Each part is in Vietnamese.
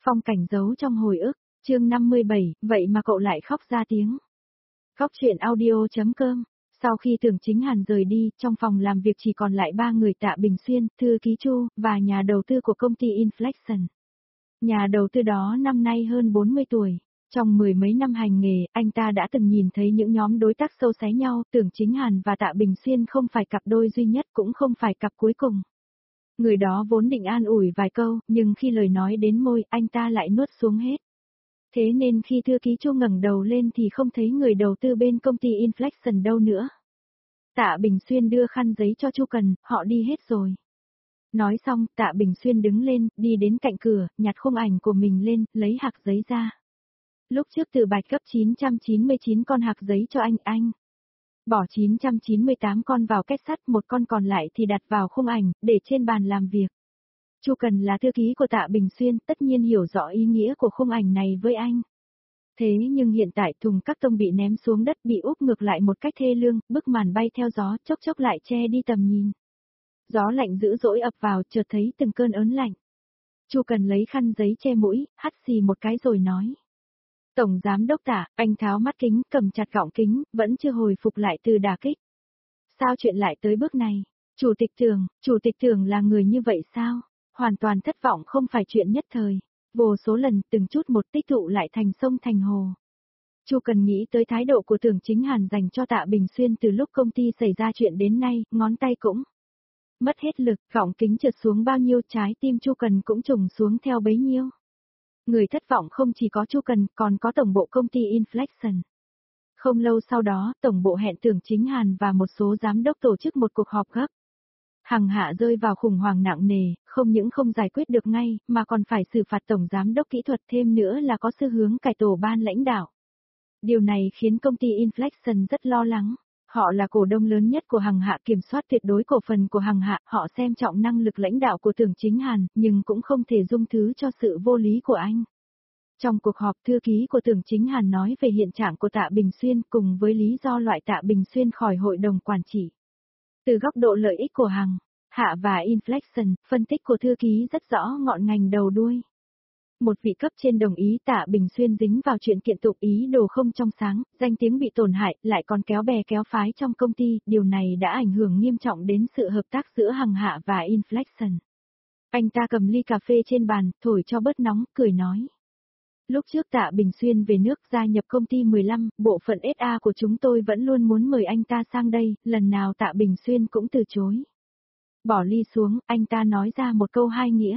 Phong cảnh giấu trong hồi ức, chương 57, vậy mà cậu lại khóc ra tiếng. Khóc chuyện audio.com. Sau khi Tưởng Chính Hàn rời đi, trong phòng làm việc chỉ còn lại 3 người: Tạ Bình Xuyên, thư ký Chu, và nhà đầu tư của công ty Inflection. Nhà đầu tư đó năm nay hơn 40 tuổi. Trong mười mấy năm hành nghề, anh ta đã từng nhìn thấy những nhóm đối tác sâu xé nhau. Tưởng Chính Hàn và Tạ Bình Xuyên không phải cặp đôi duy nhất, cũng không phải cặp cuối cùng. Người đó vốn định an ủi vài câu, nhưng khi lời nói đến môi, anh ta lại nuốt xuống hết. Thế nên khi thư ký Chu ngẩng đầu lên thì không thấy người đầu tư bên công ty Inflection đâu nữa. Tạ Bình Xuyên đưa khăn giấy cho Chu Cần, họ đi hết rồi. Nói xong, Tạ Bình Xuyên đứng lên, đi đến cạnh cửa, nhặt khung ảnh của mình lên, lấy hạc giấy ra. Lúc trước Từ Bạch cấp 999 con hạc giấy cho anh. Bỏ 998 con vào két sắt, một con còn lại thì đặt vào khung ảnh, để trên bàn làm việc. Chu Cần là thư ký của Tạ Bình Xuyên, tất nhiên hiểu rõ ý nghĩa của khung ảnh này với anh. Thế nhưng hiện tại thùng các tông bị ném xuống đất, bị úp ngược lại một cách thê lương, bức màn bay theo gió, chốc chốc lại che đi tầm nhìn. Gió lạnh dữ dỗi ập vào, chợt thấy từng cơn ớn lạnh. Chu Cần lấy khăn giấy che mũi, hắt xì một cái rồi nói: Tổng giám đốc Tạ, anh tháo mắt kính, cầm chặt gọng kính, vẫn chưa hồi phục lại từ đả kích. Sao chuyện lại tới bước này? Chủ tịch Tưởng là người như vậy sao? Hoàn toàn thất vọng không phải chuyện nhất thời. Vô số lần, từng chút một tích tụ lại thành sông thành hồ. Chu Cần nghĩ tới thái độ của Tưởng Chính Hàn dành cho Tạ Bình Xuyên từ lúc công ty xảy ra chuyện đến nay, ngón tay cũng mất hết lực, gọng kính trượt xuống bao nhiêu, trái tim Chu Cần cũng trùng xuống theo bấy nhiêu. Người thất vọng không chỉ có Chu Cần, còn có tổng bộ công ty Inflection. Không lâu sau đó, tổng bộ hẹn Tưởng Chính Hàn và một số giám đốc tổ chức một cuộc họp gấp. Hằng Hạ rơi vào khủng hoảng nặng nề, không những không giải quyết được ngay, mà còn phải xử phạt tổng giám đốc kỹ thuật, thêm nữa là có xu hướng cải tổ ban lãnh đạo. Điều này khiến công ty Inflection rất lo lắng. Họ là cổ đông lớn nhất của Hằng Hạ, kiểm soát tuyệt đối cổ phần của Hằng Hạ, họ xem trọng năng lực lãnh đạo của Tưởng Chính Hàn, nhưng cũng không thể dung thứ cho sự vô lý của anh. Trong cuộc họp, thư ký của Tưởng Chính Hàn nói về hiện trạng của Tạ Bình Xuyên cùng với lý do loại Tạ Bình Xuyên khỏi hội đồng quản trị. Từ góc độ lợi ích của Hằng Hạ và Inflection, phân tích của thư ký rất rõ ngọn ngành đầu đuôi. Một vị cấp trên đồng ý Tạ Bình Xuyên dính vào chuyện kiện tụng ý đồ không trong sáng, danh tiếng bị tổn hại, lại còn kéo bè kéo phái trong công ty, điều này đã ảnh hưởng nghiêm trọng đến sự hợp tác giữa Hằng Hạ và Inflection. Anh ta cầm ly cà phê trên bàn, thổi cho bớt nóng, cười nói: Lúc trước Tạ Bình Xuyên về nước gia nhập công ty 15, bộ phận SA của chúng tôi vẫn luôn muốn mời anh ta sang đây, lần nào Tạ Bình Xuyên cũng từ chối. Bỏ ly xuống, anh ta nói ra một câu hai nghĩa.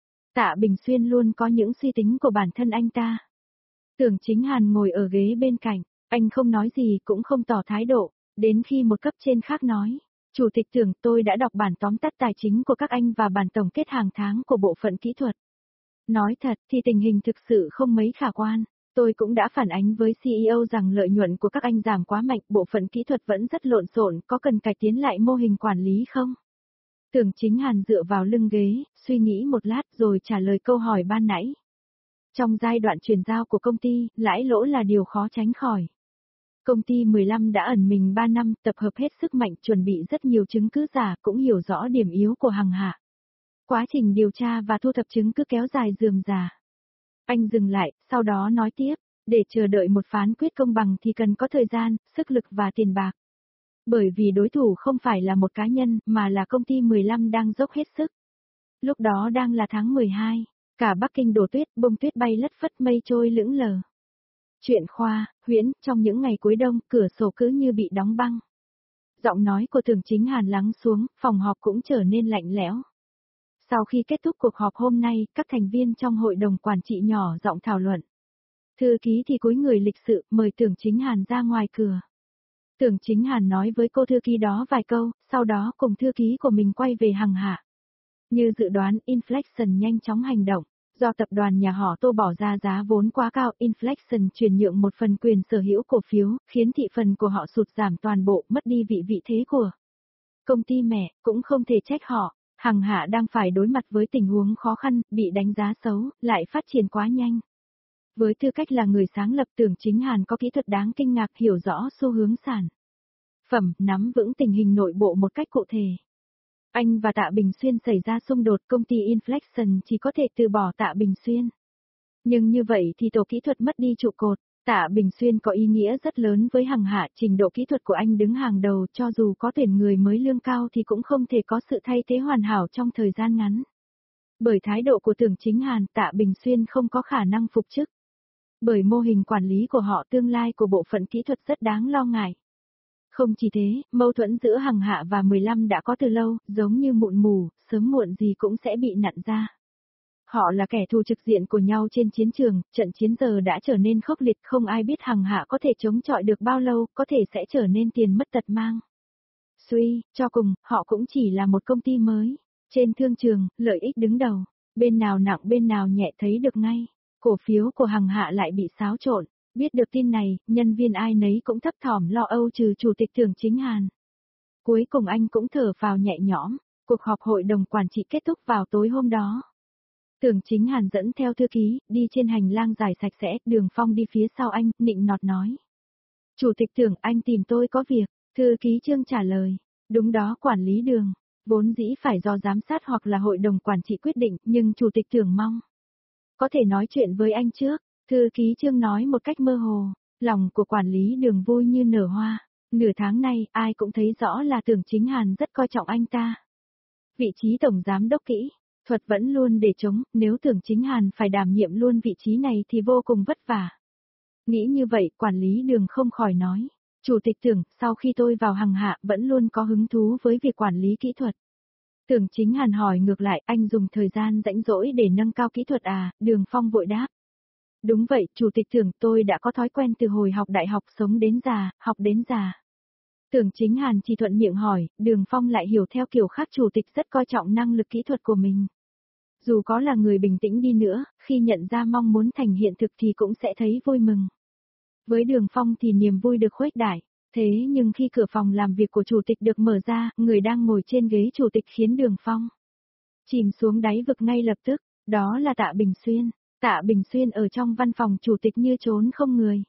Tạ Bình Xuyên luôn có những suy tính của bản thân anh ta. Tưởng Chính Hàn ngồi ở ghế bên cạnh, anh không nói gì cũng không tỏ thái độ, đến khi một cấp trên khác nói: Chủ tịch Tưởng, tôi đã đọc bản tóm tắt tài chính của các anh và bản tổng kết hàng tháng của bộ phận kỹ thuật. Nói thật thì tình hình thực sự không mấy khả quan, tôi cũng đã phản ánh với CEO rằng lợi nhuận của các anh giảm quá mạnh, bộ phận kỹ thuật vẫn rất lộn xộn, có cần cải tiến lại mô hình quản lý không? Tưởng Chính Hàn dựa vào lưng ghế, suy nghĩ một lát rồi trả lời câu hỏi ban nãy. Trong giai đoạn chuyển giao của công ty, lãi lỗ là điều khó tránh khỏi. Công ty 15 đã ẩn mình 3 năm, tập hợp hết sức mạnh, chuẩn bị rất nhiều chứng cứ giả, cũng hiểu rõ điểm yếu của Hằng Hạ. Quá trình điều tra và thu thập chứng cứ kéo dài rườm rà. Anh dừng lại, sau đó nói tiếp: để chờ đợi một phán quyết công bằng thì cần có thời gian, sức lực và tiền bạc. Bởi vì đối thủ không phải là một cá nhân, mà là công ty 15 đang dốc hết sức. Lúc đó đang là tháng 12, cả Bắc Kinh đổ tuyết, bông tuyết bay lất phất, mây trôi lững lờ. Chuyện khoa, huyễn, trong những ngày cuối đông, cửa sổ cứ như bị đóng băng. Giọng nói của Tưởng Chính Hàn lắng xuống, phòng họp cũng trở nên lạnh lẽo. Sau khi kết thúc cuộc họp hôm nay, các thành viên trong hội đồng quản trị nhỏ giọng thảo luận. Thư ký thì cúi người lịch sự, mời Tưởng Chính Hàn ra ngoài cửa. Tưởng Chính Hàn nói với cô thư ký đó vài câu, sau đó cùng thư ký của mình quay về Hằng Hạ. Như dự đoán, Inflection nhanh chóng hành động. Do tập đoàn nhà họ Tô bỏ ra giá vốn quá cao, Inflection chuyển nhượng một phần quyền sở hữu cổ phiếu, khiến thị phần của họ sụt giảm toàn bộ, mất đi vị thế của công ty mẹ, cũng không thể trách họ. Hằng Hạ đang phải đối mặt với tình huống khó khăn, bị đánh giá xấu, lại phát triển quá nhanh. Với tư cách là người sáng lập, Tưởng Chính Hàn có kỹ thuật đáng kinh ngạc, hiểu rõ xu hướng sản phẩm, nắm vững tình hình nội bộ một cách cụ thể. Anh và Tạ Bình Xuyên xảy ra xung đột, công ty Inflection chỉ có thể từ bỏ Tạ Bình Xuyên. Nhưng như vậy thì tổ kỹ thuật mất đi trụ cột. Tạ Bình Xuyên có ý nghĩa rất lớn với Hằng Hạ, trình độ kỹ thuật của anh đứng hàng đầu, cho dù có tuyển người mới lương cao thì cũng không thể có sự thay thế hoàn hảo trong thời gian ngắn. Bởi thái độ của Tưởng Chính Hàn, Tạ Bình Xuyên không có khả năng phục chức. Bởi mô hình quản lý của họ, tương lai của bộ phận kỹ thuật rất đáng lo ngại. Không chỉ thế, mâu thuẫn giữa Hằng Hạ và 15 đã có từ lâu, giống như mụn mù, sớm muộn gì cũng sẽ bị nặn ra. Họ là kẻ thù trực diện của nhau trên chiến trường, trận chiến giờ đã trở nên khốc liệt, không ai biết Hằng Hạ có thể chống chọi được bao lâu, có thể sẽ trở nên tiền mất tật mang. Suy, cho cùng, họ cũng chỉ là một công ty mới. Trên thương trường, lợi ích đứng đầu, bên nào nặng bên nào nhẹ thấy được ngay. Cổ phiếu của Hằng Hạ lại bị xáo trộn. Biết được tin này, nhân viên ai nấy cũng thấp thỏm lo âu trừ Chủ tịch Tưởng Chính Hàn. Cuối cùng anh cũng thở phào nhẹ nhõm, cuộc họp hội đồng quản trị kết thúc vào tối hôm đó. Tưởng Chính Hàn dẫn theo thư ký, đi trên hành lang dài sạch sẽ, Đường Phong đi phía sau anh, nịnh nọt nói. Chủ tịch Tưởng, anh tìm tôi có việc, thư ký Trương trả lời. Đúng đó, quản lý Đường, vốn dĩ phải do giám sát hoặc là hội đồng quản trị quyết định, nhưng Chủ tịch Tưởng mong có thể nói chuyện với anh trước. Thư ký Trương nói một cách mơ hồ, lòng của quản lý Đường vui như nở hoa. Nửa tháng nay, ai cũng thấy rõ là Tưởng Chính Hàn rất coi trọng anh ta. Vị trí tổng giám đốc kỹ thuật vẫn luôn để trống, nếu Tưởng Chính Hàn phải đảm nhiệm luôn vị trí này thì vô cùng vất vả. Nghĩ như vậy, quản lý Đường không khỏi nói. Chủ tịch Tưởng, sau khi tôi vào Hằng Hạ vẫn luôn có hứng thú với việc quản lý kỹ thuật. Tưởng Chính Hàn hỏi ngược lại, anh dùng thời gian rảnh rỗi để nâng cao kỹ thuật à? Đường Phong vội đáp. Đúng vậy, Chủ tịch Tưởng, tôi đã có thói quen từ hồi học đại học sống đến già, học đến già. Tưởng Chính Hàn chỉ thuận miệng hỏi, Đường Phong lại hiểu theo kiểu khác, Chủ tịch rất coi trọng năng lực kỹ thuật của mình. Dù có là người bình tĩnh đi nữa, khi nhận ra mong muốn thành hiện thực thì cũng sẽ thấy vui mừng. Với Đường Phong thì niềm vui được khuếch đại. Thế nhưng khi cửa phòng làm việc của Chủ tịch được mở ra, người đang ngồi trên ghế Chủ tịch khiến Đường Phong chìm xuống đáy vực ngay lập tức, đó là Tạ Bình Xuyên. Tạ Bình Xuyên ở trong văn phòng Chủ tịch như trốn không người.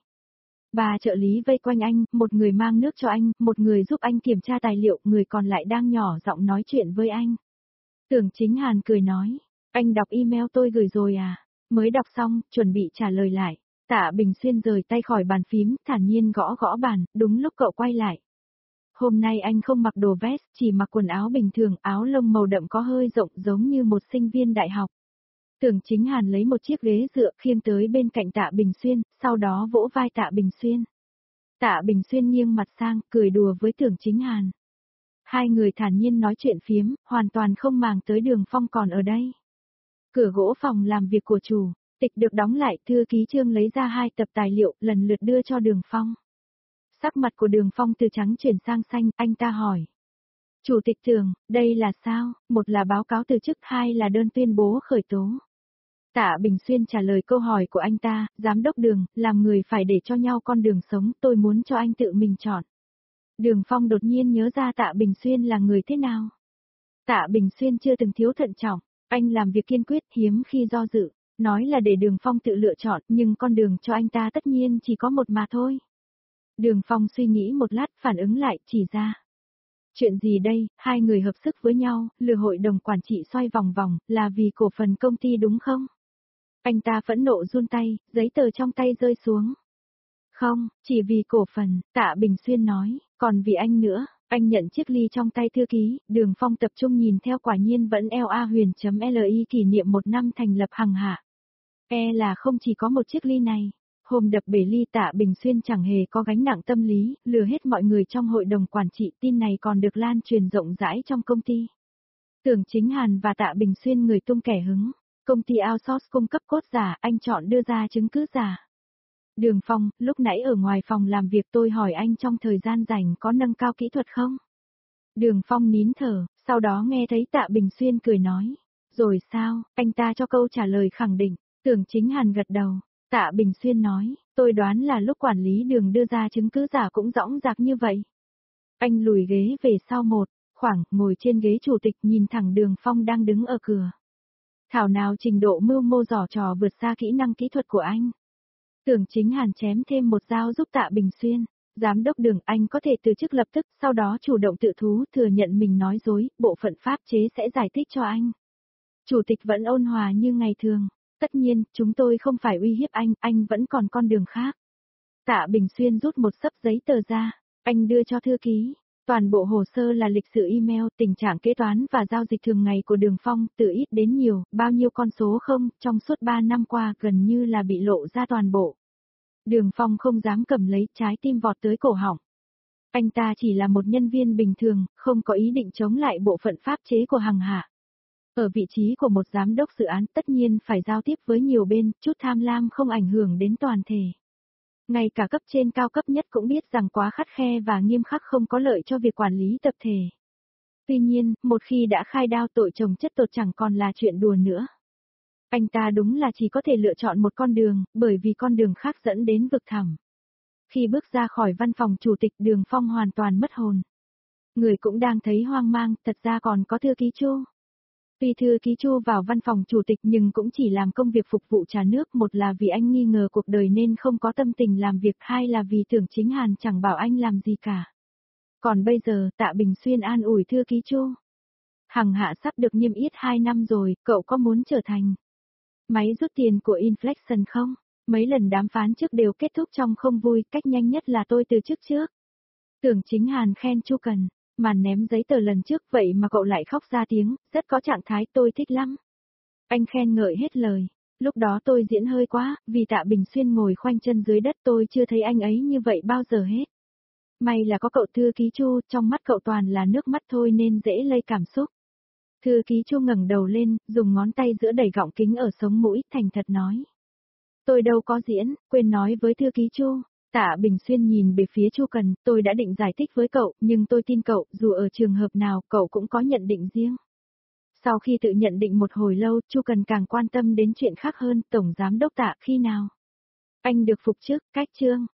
Bà trợ lý vây quanh anh, một người mang nước cho anh, một người giúp anh kiểm tra tài liệu, người còn lại đang nhỏ giọng nói chuyện với anh. Tưởng Chính Hàn cười nói, anh đọc email tôi gửi rồi à? Mới đọc xong, chuẩn bị trả lời lại. Tạ Bình Xuyên rời tay khỏi bàn phím, thản nhiên gõ gõ bàn, đúng lúc cậu quay lại. Hôm nay anh không mặc đồ vest, chỉ mặc quần áo bình thường, áo lông màu đậm có hơi rộng giống như một sinh viên đại học. Tưởng Chính Hàn lấy một chiếc ghế dựa khiêng tới bên cạnh Tạ Bình Xuyên, sau đó vỗ vai Tạ Bình Xuyên. Tạ Bình Xuyên nghiêng mặt sang, cười đùa với Tưởng Chính Hàn. Hai người thản nhiên nói chuyện phiếm, hoàn toàn không màng tới Đường Phong còn ở đây. Cửa gỗ phòng làm việc của Chủ tịch được đóng lại, thư ký Trương lấy ra 2 tập tài liệu, lần lượt đưa cho Đường Phong. Sắc mặt của Đường Phong từ trắng chuyển sang xanh, anh ta hỏi. Chủ tịch Tưởng, đây là sao? Một là báo cáo từ chức, 2 là đơn tuyên bố khởi tố. Tạ Bình Xuyên trả lời câu hỏi của anh ta, giám đốc Đường, làm người phải để cho nhau con đường sống, tôi muốn cho anh tự mình chọn. Đường Phong đột nhiên nhớ ra Tạ Bình Xuyên là người thế nào. Tạ Bình Xuyên chưa từng thiếu thận trọng, anh làm việc kiên quyết, hiếm khi do dự, nói là để Đường Phong tự lựa chọn, nhưng con đường cho anh ta tất nhiên chỉ có một mà thôi. Đường Phong suy nghĩ một lát, phản ứng lại, chỉ ra. Chuyện gì đây, hai người hợp sức với nhau, lừa hội đồng quản trị xoay vòng vòng, là vì cổ phần công ty đúng không? Anh ta phẫn nộ run tay, giấy tờ trong tay rơi xuống. Không, chỉ vì cổ phần, Tạ Bình Xuyên nói, còn vì anh nữa. Anh nhận chiếc ly trong tay thư ký, Đường Phong tập trung nhìn theo, quả nhiên vẫn LA Huyền.li kỷ niệm 1 năm thành lập Hằng Hạ. Là không chỉ có một chiếc ly này. Hôm đập bể ly, Tạ Bình Xuyên chẳng hề có gánh nặng tâm lý, lừa hết mọi người trong hội đồng quản trị, tin này còn được lan truyền rộng rãi trong công ty. Tưởng Chính Hàn và Tạ Bình Xuyên người tung kẻ hứng, công ty outsource cung cấp code giả, anh chọn đưa ra chứng cứ giả. Đường Phong, lúc nãy ở ngoài phòng làm việc tôi hỏi anh trong thời gian rảnh có nâng cao kỹ thuật không? Đường Phong nín thở, sau đó nghe thấy Tạ Bình Xuyên cười nói. Rồi sao, anh ta cho câu trả lời khẳng định, Tưởng Chính Hàn gật đầu. Tạ Bình Xuyên nói, tôi đoán là lúc quản lý Đường đưa ra chứng cứ giả cũng dõng dạc như vậy. Anh lùi ghế về sau một khoảng, ngồi trên ghế chủ tịch nhìn thẳng Đường Phong đang đứng ở cửa. Thảo nào trình độ mưu mô giỏ trò vượt xa kỹ năng kỹ thuật của anh. Tưởng Chính Hàn chém thêm một dao giúp Tạ Bình Xuyên. Giám đốc Đường, anh có thể từ chức lập tức, sau đó chủ động tự thú thừa nhận mình nói dối, bộ phận pháp chế sẽ giải thích cho anh. Chủ tịch vẫn ôn hòa như ngày thường. Tất nhiên, chúng tôi không phải uy hiếp anh vẫn còn con đường khác. Tạ Bình Xuyên rút một xấp giấy tờ ra, anh đưa cho thư ký. Toàn bộ hồ sơ là lịch sử email, tình trạng kế toán và giao dịch thường ngày của Đường Phong, từ ít đến nhiều, bao nhiêu con số không, trong suốt 3 năm qua gần như là bị lộ ra toàn bộ. Đường Phong không dám cầm lấy, trái tim vọt tới cổ họng. Anh ta chỉ là một nhân viên bình thường, không có ý định chống lại bộ phận pháp chế của Hằng Hạ. Ở vị trí của một giám đốc dự án tất nhiên phải giao tiếp với nhiều bên, chút tham lam không ảnh hưởng đến toàn thể. Ngay cả cấp trên cao cấp nhất cũng biết rằng quá khắt khe và nghiêm khắc không có lợi cho việc quản lý tập thể. Tuy nhiên, một khi đã khai đao tội chồng chất tột chẳng còn là chuyện đùa nữa. Anh ta đúng là chỉ có thể lựa chọn một con đường, bởi vì con đường khác dẫn đến vực thẳm. Khi bước ra khỏi văn phòng chủ tịch, Đường Phong hoàn toàn mất hồn. Người cũng đang thấy hoang mang, thật ra còn có thư ký Chu. Tuy thư ký Chu vào văn phòng chủ tịch nhưng cũng chỉ làm công việc phục vụ trà nước, một là vì anh nghi ngờ cuộc đời nên không có tâm tình làm việc, hai là vì Tưởng Chính Hàn chẳng bảo anh làm gì cả. Còn bây giờ, Tạ Bình Xuyên an ủi thư ký Chu. Hằng Hạ sắp được niêm yết 2 năm rồi, cậu có muốn trở thành máy rút tiền của Inflection không? Mấy lần đàm phán trước đều kết thúc trong không vui, cách nhanh nhất là tôi từ chức trước. Tưởng Chính Hàn khen Chu Cần. Màn ném giấy tờ lần trước vậy mà cậu lại khóc ra tiếng, rất có trạng thái, tôi thích lắm. Anh khen ngợi hết lời. Lúc đó tôi diễn hơi quá, vì Tạ Bình Xuyên ngồi khoanh chân dưới đất, tôi chưa thấy anh ấy như vậy bao giờ hết. May là có cậu thư ký Chu, trong mắt cậu toàn là nước mắt thôi nên dễ lây cảm xúc. Thư ký Chu ngẩng đầu lên, dùng ngón tay giữa đẩy gọng kính ở sống mũi, thành thật nói. Tôi đâu có diễn, quên nói với thư ký Chu. Tạ Bình Xuyên nhìn về phía Chu Cần, tôi đã định giải thích với cậu, nhưng tôi tin cậu, dù ở trường hợp nào, cậu cũng có nhận định riêng. Sau khi tự nhận định một hồi lâu, Chu Cần càng quan tâm đến chuyện khác hơn, Tổng Giám Đốc Tạ khi nào? Anh được phục chức, cách chương.